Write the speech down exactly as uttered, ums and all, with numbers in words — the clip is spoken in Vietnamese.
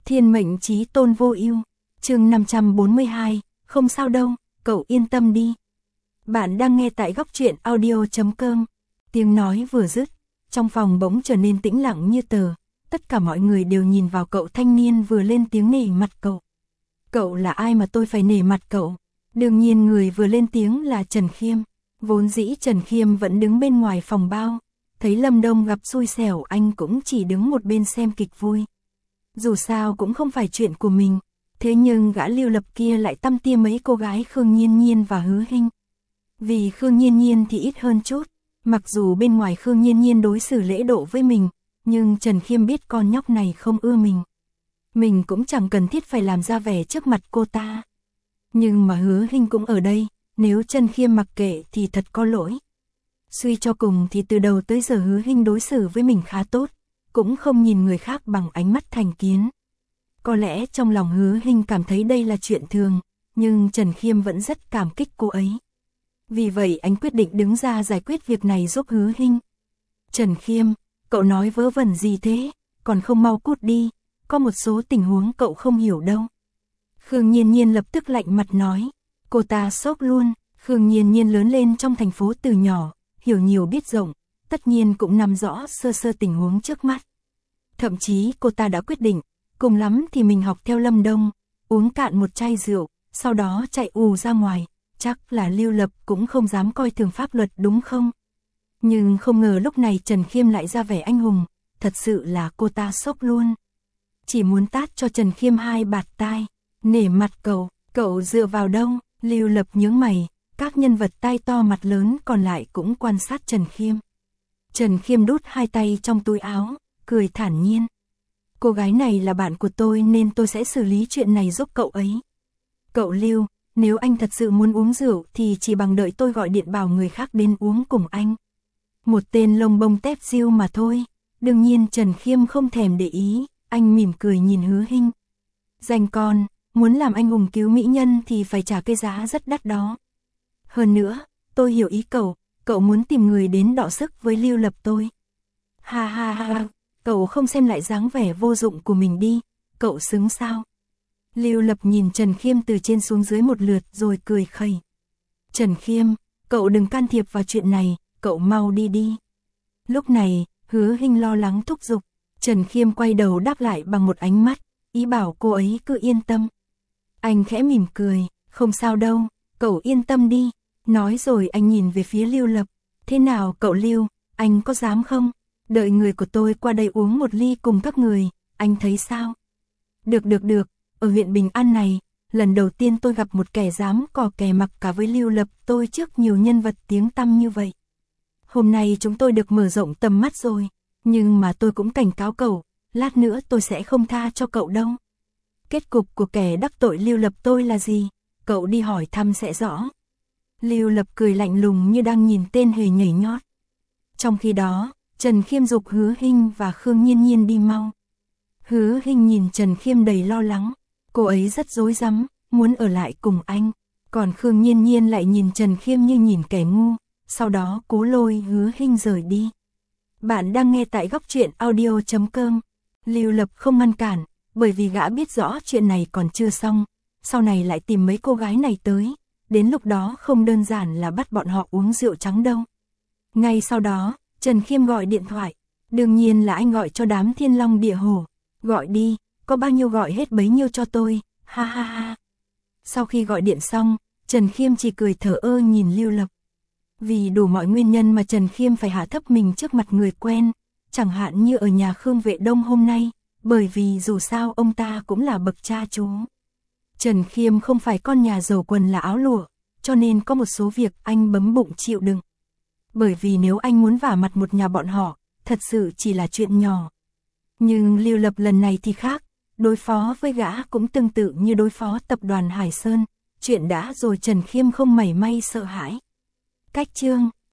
Thiên mệnh chí tôn vô ưu, chương năm trăm bốn mươi hai, không sao đâu, cậu yên tâm đi. Bạn đang nghe tại góc truyện audio chấm com. Tiếng nói vừa dứt, trong phòng bỗng trở nên tĩnh lặng như tờ, tất cả mọi người đều nhìn vào cậu thanh niên vừa lên tiếng nể mặt cậu. Cậu là ai mà tôi phải nể mặt cậu? Đương nhiên người vừa lên tiếng là Trần Khiêm. Vốn dĩ Trần Khiêm vẫn đứng bên ngoài phòng bao, thấy Lâm Đông gặp xui xẻo anh cũng chỉ đứng một bên xem kịch vui. Dù sao cũng không phải chuyện của mình, thế nhưng gã Lưu Lập kia lại tăm tia mấy cô gái Khương Nhiên Nhiên và Hứa Hinh. Vì Khương Nhiên Nhiên thì ít hơn chút, mặc dù bên ngoài Khương Nhiên Nhiên đối xử lễ độ với mình, nhưng Trần Khiêm biết con nhóc này không ưa mình. Mình cũng chẳng cần thiết phải làm ra vẻ trước mặt cô ta. Nhưng mà Hứa Hinh cũng ở đây, nếu Trần Khiêm mặc kệ thì thật có lỗi. Suy cho cùng thì từ đầu tới giờ Hứa Hinh đối xử với mình khá tốt, cũng không nhìn người khác bằng ánh mắt thành kiến. Có lẽ trong lòng Hứa Hinh cảm thấy đây là chuyện thường, nhưng Trần Khiêm vẫn rất cảm kích cô ấy. Vì vậy anh quyết định đứng ra giải quyết việc này giúp Hứa Hinh. Trần Khiêm, cậu nói vớ vẩn gì thế, còn không mau cút đi, có một số tình huống cậu không hiểu đâu. Khương Nhiên Nhiên lập tức lạnh mặt nói, cô ta sốc luôn. Khương Nhiên Nhiên lớn lên trong thành phố từ nhỏ, hiểu nhiều biết rộng, tất nhiên cũng nắm rõ sơ sơ tình huống trước mắt. Thậm chí cô ta đã quyết định, cùng lắm thì mình học theo Lâm Đông, uống cạn một chai rượu, sau đó chạy ù ra ngoài, chắc là Lưu Lập cũng không dám coi thường pháp luật đúng không? Nhưng không ngờ lúc này Trần Khiêm lại ra vẻ anh hùng, thật sự là cô ta sốc luôn. Chỉ muốn tát cho Trần Khiêm hai bạt tai, nể mặt cậu, cậu dựa vào đâu? Lưu Lập nhướng mày, các nhân vật tai to mặt lớn còn lại cũng quan sát Trần Khiêm. Trần Khiêm đút hai tay trong túi áo, cười thản nhiên. Cô gái này là bạn của tôi nên tôi sẽ xử lý chuyện này giúp cậu ấy. Cậu Lưu, nếu anh thật sự muốn uống rượu thì chỉ bằng đợi tôi gọi điện bảo người khác đến uống cùng anh. Một tên lông bông tép diêu mà thôi. Đương nhiên Trần Khiêm không thèm để ý, anh mỉm cười nhìn Hứa Hinh. Danh con, muốn làm anh hùng cứu mỹ nhân thì phải trả cái giá rất đắt đó. Hơn nữa, tôi hiểu ý cậu, cậu muốn tìm người đến đọ sức với Lưu Lập tôi. Ha ha ha, cậu không xem lại dáng vẻ vô dụng của mình đi, cậu xứng sao? Lưu Lập nhìn Trần Khiêm từ trên xuống dưới một lượt rồi cười khẩy. Trần Khiêm, cậu đừng can thiệp vào chuyện này, cậu mau đi đi. Lúc này, Hứa Hinh lo lắng thúc giục, Trần Khiêm quay đầu đáp lại bằng một ánh mắt, ý bảo cô ấy cứ yên tâm. Anh khẽ mỉm cười, không sao đâu, cậu yên tâm đi. Nói rồi anh nhìn về phía Lưu Lập, thế nào cậu Lưu, anh có dám không? Đợi người của tôi qua đây uống một ly cùng các người, anh thấy sao? Được được được, ở huyện Bình An này, lần đầu tiên tôi gặp một kẻ dám cò kè mặc cả với Lưu Lập tôi trước nhiều nhân vật tiếng tăm như vậy. Hôm nay chúng tôi được mở rộng tầm mắt rồi, nhưng mà tôi cũng cảnh cáo cậu, lát nữa tôi sẽ không tha cho cậu đâu. Kết cục của kẻ đắc tội Lưu Lập tôi là gì? Cậu đi hỏi thăm sẽ rõ. Lưu Lập cười lạnh lùng như đang nhìn tên hề nhảy nhót. Trong khi đó, Trần Khiêm giục Hứa Hinh và Khương Nhiên Nhiên đi mau. Hứa Hinh nhìn Trần Khiêm đầy lo lắng, cô ấy rất rối rắm, muốn ở lại cùng anh. Còn Khương Nhiên Nhiên lại nhìn Trần Khiêm như nhìn kẻ ngu, sau đó cố lôi Hứa Hinh rời đi. Bạn đang nghe tại góc truyện audio chấm com. Lưu Lập không ngăn cản, bởi vì gã biết rõ chuyện này còn chưa xong, sau này lại tìm mấy cô gái này tới. Đến lúc đó không đơn giản là bắt bọn họ uống rượu trắng đâu. Ngay sau đó, Trần Khiêm gọi điện thoại. Đương nhiên là anh gọi cho đám Thiên Long Địa Hổ. Gọi đi, có bao nhiêu gọi hết bấy nhiêu cho tôi, ha ha ha. Sau khi gọi điện xong, Trần Khiêm chỉ cười thở ơ nhìn Lưu Lập. Vì đủ mọi nguyên nhân mà Trần Khiêm phải hạ thấp mình trước mặt người quen, chẳng hạn như ở nhà Khương Vệ Đông hôm nay, bởi vì dù sao ông ta cũng là bậc cha chú. Trần Khiêm không phải con nhà giàu quần là áo lụa, cho nên có một số việc anh bấm bụng chịu đựng. Bởi vì nếu anh muốn vả mặt một nhà bọn họ, thật sự chỉ là chuyện nhỏ. Nhưng Lưu Lập lần này thì khác, đối phó với gã cũng tương tự như đối phó tập đoàn Hải Sơn, chuyện đã rồi Trần Khiêm không mảy may sợ hãi. Cách chương